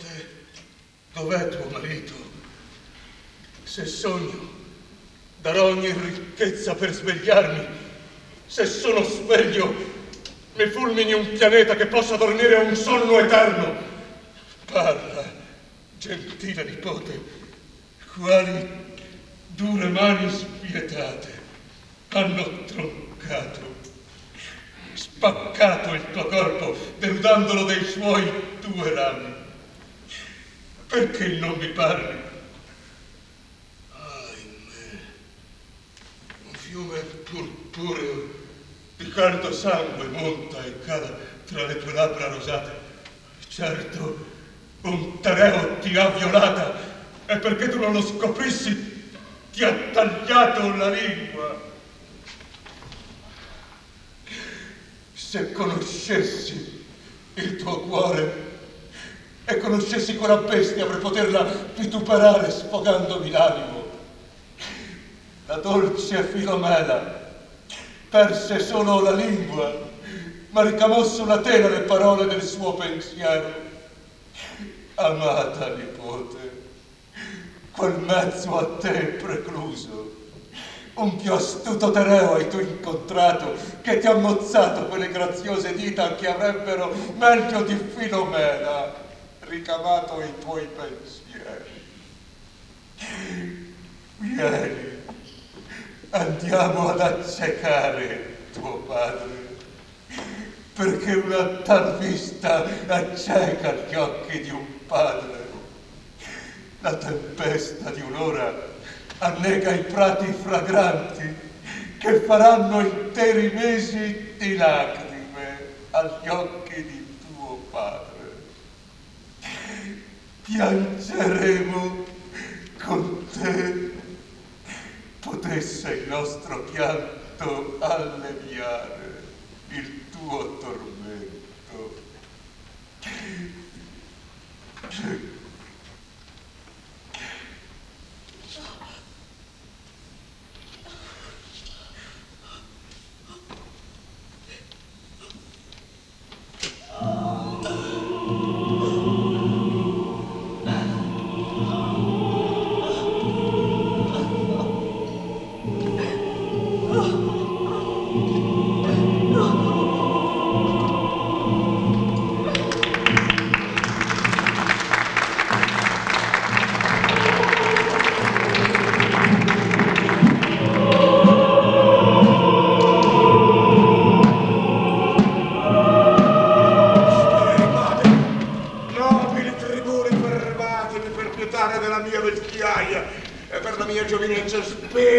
Nipote, dov'è tuo marito? Se sogno, darò ogni ricchezza per svegliarmi. Se sono sveglio, mi fulmini un pianeta che possa dormire a un sonno eterno. Parla, gentile nipote, quali dure mani spietate hanno troncato, spaccato il tuo corpo, denudandolo dei suoi 2 rami. Perché non mi parli? Ahimè, un fiume purpureo di caldo sangue monta e cala tra le tue labbra rosate. Certo, un Tereo ti ha violata e perché tu non lo scoprissi ti ha tagliato la lingua. Se conoscessi il tuo cuore e conoscessi quella bestia per poterla vituperare sfogandomi l'animo, la dolce Filomela perse solo la lingua, ma ricamosse una tela le parole del suo pensiero. Amata nipote, quel mezzo a te precluso, un più astuto Tereo hai tu incontrato, che ti ha mozzato quelle graziose dita che avrebbero meglio di Filomela ricamato i tuoi pensieri. Vieni, andiamo ad accecare tuo padre, perché una tal vista acceca gli occhi di un padre. La tempesta di un'ora annega i prati fragranti che faranno interi mesi di lacrime agli occhi di tuo padre. Piangeremo con te, potesse il nostro pianto alleviare il tuo tormento.